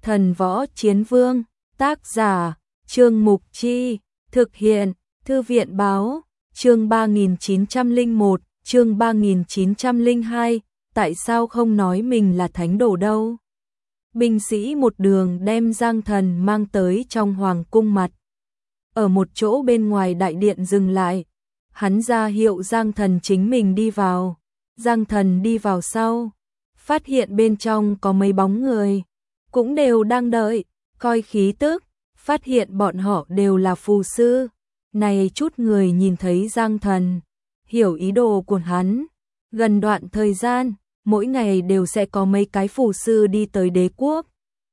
Thần Võ Chiến Vương, tác giả, Trương Mục Chi, thực hiện, Thư viện báo, chương 3901, chương 3902, tại sao không nói mình là thánh đồ đâu? Binh sĩ một đường đem Giang Thần mang tới trong hoàng cung mặt. Ở một chỗ bên ngoài đại điện dừng lại, hắn ra hiệu Giang Thần chính mình đi vào. Giang Thần đi vào sau, phát hiện bên trong có mấy bóng người, cũng đều đang đợi, coi khí tức, phát hiện bọn họ đều là phù sư. Này chút người nhìn thấy Giang Thần, hiểu ý đồ của hắn. Gần đoạn thời gian, mỗi ngày đều sẽ có mấy cái phù sư đi tới đế quốc,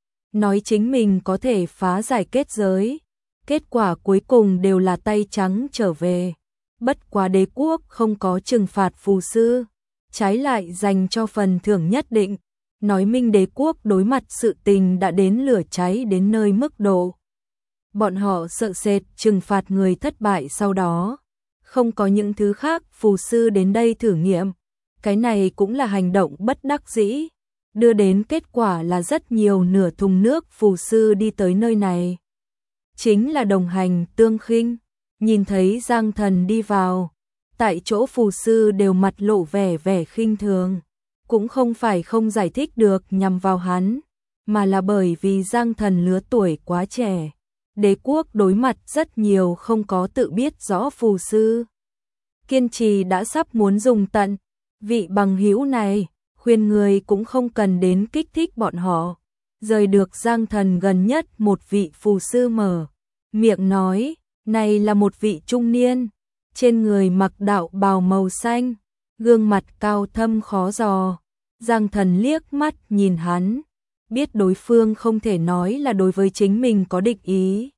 nói chính mình có thể phá giải kết giới. Kết quả cuối cùng đều là tay trắng trở về. Bất quá đế quốc không có trừng phạt phù sư, trái lại dành cho phần thưởng nhất định, nói minh đế quốc đối mặt sự tình đã đến lửa cháy đến nơi mức độ. Bọn họ sợ sệt trừng phạt người thất bại sau đó. Không có những thứ khác, phù sư đến đây thử nghiệm. Cái này cũng là hành động bất đắc dĩ, đưa đến kết quả là rất nhiều nửa thùng nước phù sư đi tới nơi này. Chính là đồng hành tương khinh, nhìn thấy Giang Thần đi vào, tại chỗ phù sư đều mặt lộ vẻ khinh thường, cũng không phải không giải thích được nhằm vào hắn, mà là bởi vì Giang Thần lứa tuổi quá trẻ. Đế quốc đối mặt rất nhiều không có tự biết rõ phù sư. Kiên trì đã sắp muốn dùng tận, vị bằng hữu này, khuyên người cũng không cần đến kích thích bọn họ. Rời được Giang Thần gần nhất một vị phù sư mở miệng nói, này là một vị trung niên, trên người mặc đạo bào màu xanh, gương mặt cao thâm khó dò. Giang Thần liếc mắt nhìn hắn, biết đối phương không thể nói là đối với chính mình có địch ý.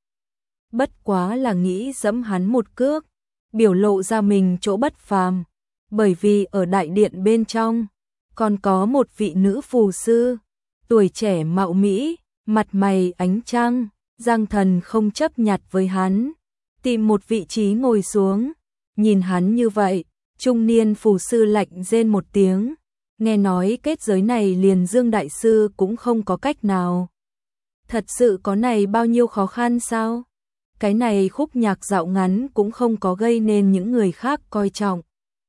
Bất quá là nghĩ giẫm hắn một cước, biểu lộ ra mình chỗ bất phàm, bởi vì ở đại điện bên trong còn có một vị nữ phù sư, tuổi trẻ mạo mỹ, mặt mày ánh trăng. Giang Thần không chấp nhặt với hắn, tìm một vị trí ngồi xuống, nhìn hắn như vậy, trung niên phù sư lạnh rên một tiếng, nghe nói kết giới này liền Dương đại sư cũng không có cách nào. Thật sự có này bao nhiêu khó khăn sao? Cái này khúc nhạc dạo ngắn cũng không có gây nên những người khác coi trọng.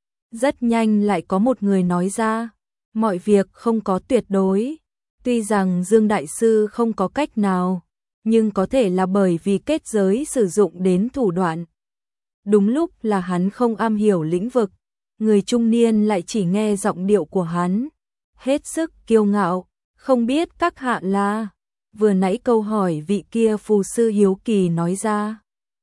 Rất nhanh lại có một người nói ra, mọi việc không có tuyệt đối, tuy rằng Dương đại sư không có cách nào, nhưng có thể là bởi vì kết giới sử dụng đến thủ đoạn. Đúng lúc là hắn không am hiểu lĩnh vực, người trung niên lại chỉ nghe giọng điệu của hắn, hết sức kiêu ngạo, không biết các hạ là. Vừa nãy câu hỏi vị kia phù sư hiếu kỳ nói ra.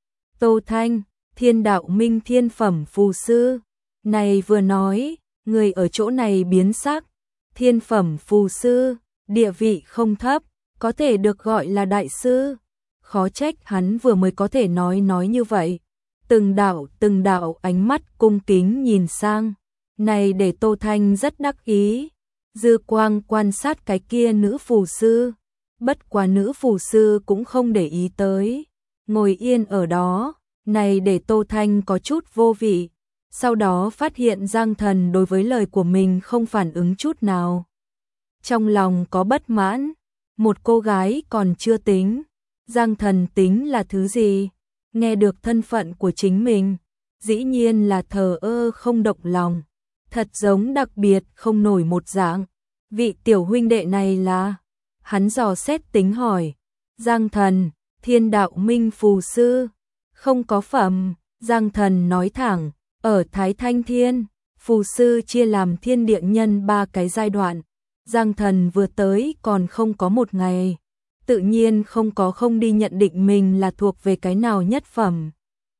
Tô Thanh, Thiên Đạo Minh thiên phẩm phù sư. Này vừa nói, người ở chỗ này biến sắc. Thiên phẩm phù sư, địa vị không thấp, có thể được gọi là đại sư. Khó trách hắn vừa mới có thể nói như vậy. Từng đạo ánh mắt cung kính nhìn sang. Này để Tô Thanh rất đắc ý. Dư quang quan sát cái kia nữ phù sư. Bất quá nữ phù sư cũng không để ý tới. Ngồi yên ở đó. Này để Tô Thanh có chút vô vị. Sau đó phát hiện Giang Thần đối với lời của mình không phản ứng chút nào. Trong lòng có bất mãn. Một cô gái còn chưa tính. Giang Thần tính là thứ gì? Nghe được thân phận của chính mình, dĩ nhiên là thờ ơ không động lòng. Thật giống đặc biệt không nổi một dạng. Vị tiểu huynh đệ này là... Hắn dò xét tính hỏi. Giang Thần, Thiên Đạo Minh phù sư. Không có phẩm. Giang Thần nói thẳng. Ở Thái Thanh Thiên, phù sư chia làm thiên địa nhân 3 cái giai đoạn. Giang Thần vừa tới còn không có một ngày. Tự nhiên không đi nhận định mình là thuộc về cái nào nhất phẩm.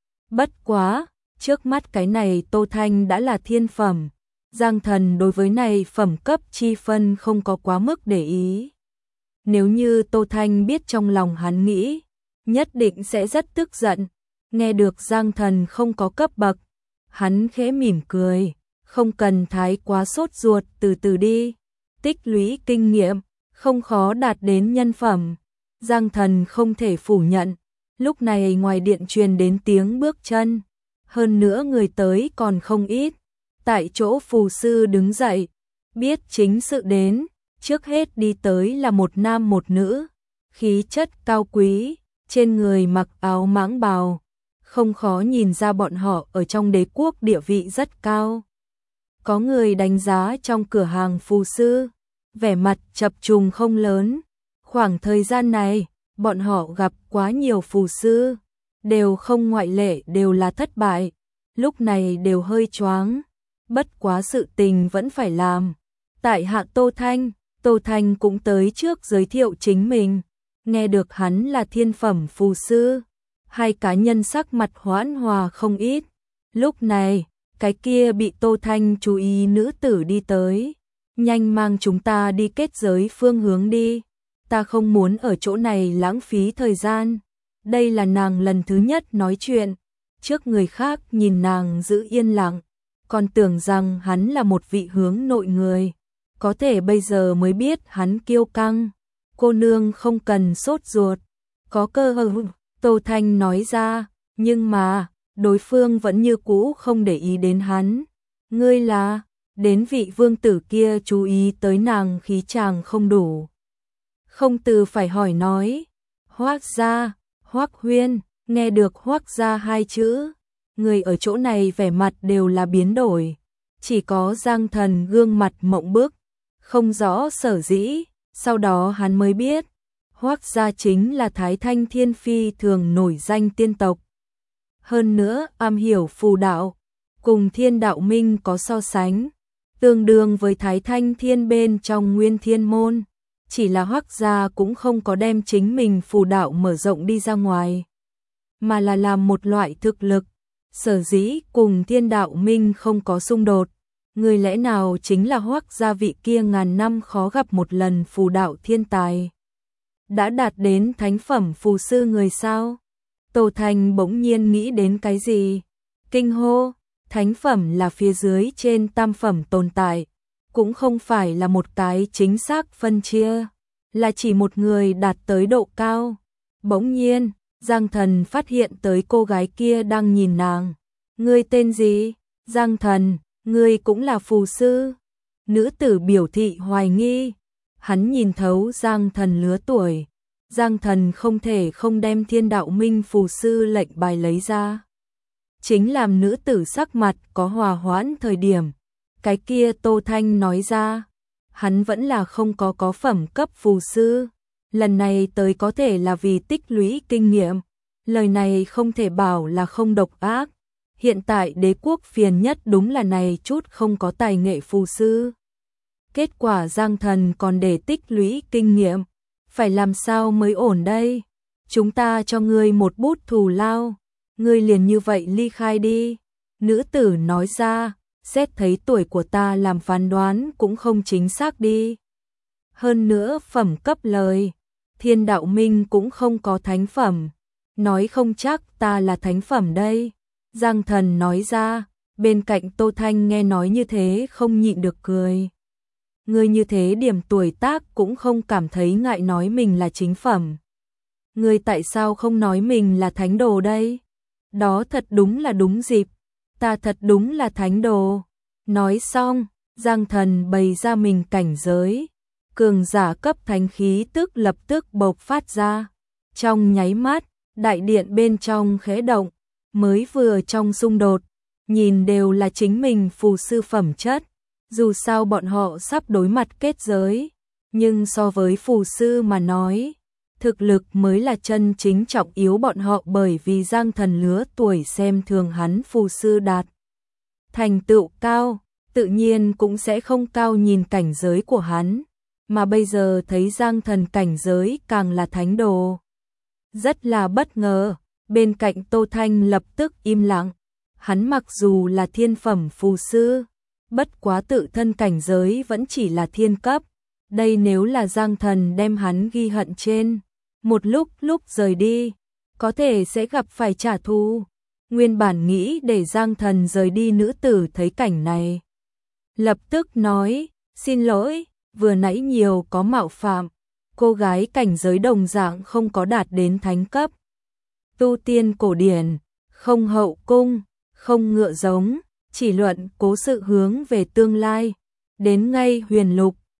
Bất quá, trước mắt cái này Tô Thanh đã là thiên phẩm. Giang Thần đối với này phẩm cấp chi phân không có quá mức để ý. Nếu như Tô Thanh biết trong lòng hắn nghĩ, nhất định sẽ rất tức giận. Nghe được Giang Thần không có cấp bậc, hắn khẽ mỉm cười, không cần thái quá sốt ruột, từ từ đi. Tích lũy kinh nghiệm, không khó đạt đến nhân phẩm. Giang Thần không thể phủ nhận. Lúc này ngoài điện truyền đến tiếng bước chân, hơn nữa người tới còn không ít. Tại chỗ phù sư đứng dậy, biết chính sự đến, trước hết đi tới là một nam một nữ. khí chất cao quý, trên người mặc áo mãng bào, không khó nhìn ra bọn họ ở trong đế quốc địa vị rất cao. Có người đánh giá trong cửa hàng phù sư, vẻ mặt chập trùng không lớn. Khoảng thời gian này, bọn họ gặp quá nhiều phù sư, đều không ngoại lệ đều là thất bại, lúc này đều hơi choáng, bất quá sự tình vẫn phải làm. Tại hạ Tô Thanh cũng tới trước giới thiệu chính mình, nghe được hắn là thiên phẩm phù sư, hai cá nhân sắc mặt hoãn hòa không ít. Lúc này, cái kia bị Tô Thanh chú ý nữ tử đi tới, nhanh mang chúng ta đi kết giới phương hướng đi, ta không muốn ở chỗ này lãng phí thời gian. Đây là nàng lần thứ nhất nói chuyện, trước người khác nhìn nàng giữ yên lặng, còn tưởng rằng hắn là một vị hướng nội người, có thể bây giờ mới biết hắn kiêu căng. Cô nương không cần sốt ruột, có cơ hội, Tô Thanh nói ra, nhưng mà, đối phương vẫn như cũ không để ý đến hắn. Ngươi là, đến vị vương tử kia chú ý tới nàng khí chàng không đủ. Không từ phải hỏi nói, Hoác gia, Hoác Huyên, nghe được Hoác gia hai chữ, người ở chỗ này vẻ mặt đều là biến đổi, chỉ có Giang Thần gương mặt mộng bức, không rõ sở dĩ, sau đó hắn mới biết, Hoác gia chính là Thái Thanh Thiên Phi thường nổi danh tiên tộc. Hơn nữa, am hiểu phù đạo, cùng Thiên Đạo Minh có so sánh, tương đương với Thái Thanh Thiên bên trong Nguyên Thiên Môn, chỉ là Hoác gia cũng không có đem chính mình phù đạo mở rộng đi ra ngoài, mà là làm một loại thực lực, sở dĩ cùng Thiên Đạo Minh không có xung đột. Người lẽ nào chính là Hoác gia vị kia ngàn năm khó gặp một lần phù đạo thiên tài, đã đạt đến thánh phẩm phù sư người sao? Tô Thanh bỗng nhiên nghĩ đến cái gì? Kinh hô, thánh phẩm là phía dưới trên tam phẩm tồn tại, cũng không phải là một cái chính xác phân chia, là chỉ một người đạt tới độ cao. Bỗng nhiên, Giang Thần phát hiện tới cô gái kia đang nhìn nàng. Ngươi tên gì? Giang Thần, ngươi cũng là phù sư? Nữ tử biểu thị hoài nghi. Hắn nhìn thấu Giang Thần lứa tuổi. Giang Thần không thể không đem Thiên Đạo Minh phù sư lệnh bài lấy ra. Chính làm nữ tử sắc mặt có hòa hoãn thời điểm. Cái kia Tô Thanh nói ra, hắn vẫn là không có phẩm cấp phù sư. Lần này tới có thể là vì tích lũy kinh nghiệm. Lời này không thể bảo là không độc ác. Hiện tại đế quốc phiền nhất đúng là này chút không có tài nghệ phù sư. Kết quả Giang Thần còn để tích lũy kinh nghiệm. Phải làm sao mới ổn đây? Chúng ta cho ngươi một bút thù lao. Ngươi liền như vậy ly khai đi. Nữ tử nói ra, xét thấy tuổi của ta làm phán đoán cũng không chính xác đi. Hơn nữa phẩm cấp lời, Thiên Đạo Minh cũng không có thánh phẩm. Nói không chắc ta là thánh phẩm đây. Giang Thần nói ra, bên cạnh Tô Thanh nghe nói như thế không nhịn được cười. Ngươi như thế điểm tuổi tác cũng không cảm thấy ngại nói mình là chính phẩm. Ngươi tại sao không nói mình là thánh đồ đây? Đó thật đúng là đúng dịp. Ta thật đúng là thánh đồ. Nói xong, Giang Thần bày ra mình cảnh giới. Cường giả cấp thánh khí tức lập tức bộc phát ra. Trong nháy mắt, đại điện bên trong khẽ động. Mới vừa trong xung đột, nhìn đều là chính mình phù sư phẩm chất. Dù sao bọn họ sắp đối mặt kết giới, nhưng so với phù sư mà nói, thực lực mới là chân chính trọng yếu bọn họ, bởi vì Giang Thần lứa tuổi xem thường hắn phù sư đạt thành tựu cao, tự nhiên cũng sẽ không cao nhìn cảnh giới của hắn, mà bây giờ thấy Giang Thần cảnh giới càng là thánh đồ. Rất là bất ngờ, bên cạnh Tô Thanh lập tức im lặng, hắn mặc dù là thiên phẩm phù sư, bất quá tự thân cảnh giới vẫn chỉ là thiên cấp, đây nếu là Giang Thần đem hắn ghi hận trên, một lúc rời đi, có thể sẽ gặp phải trả thù. Nguyên bản nghĩ để Giang Thần rời đi, nữ tử thấy cảnh này, lập tức nói, xin lỗi, vừa nãy nhiều có mạo phạm, cô gái cảnh giới đồng dạng không có đạt đến thánh cấp. Tu tiên cổ điển, không hậu cung, không ngựa giống, chỉ luận cố sự hướng về tương lai, đến ngay huyền lục,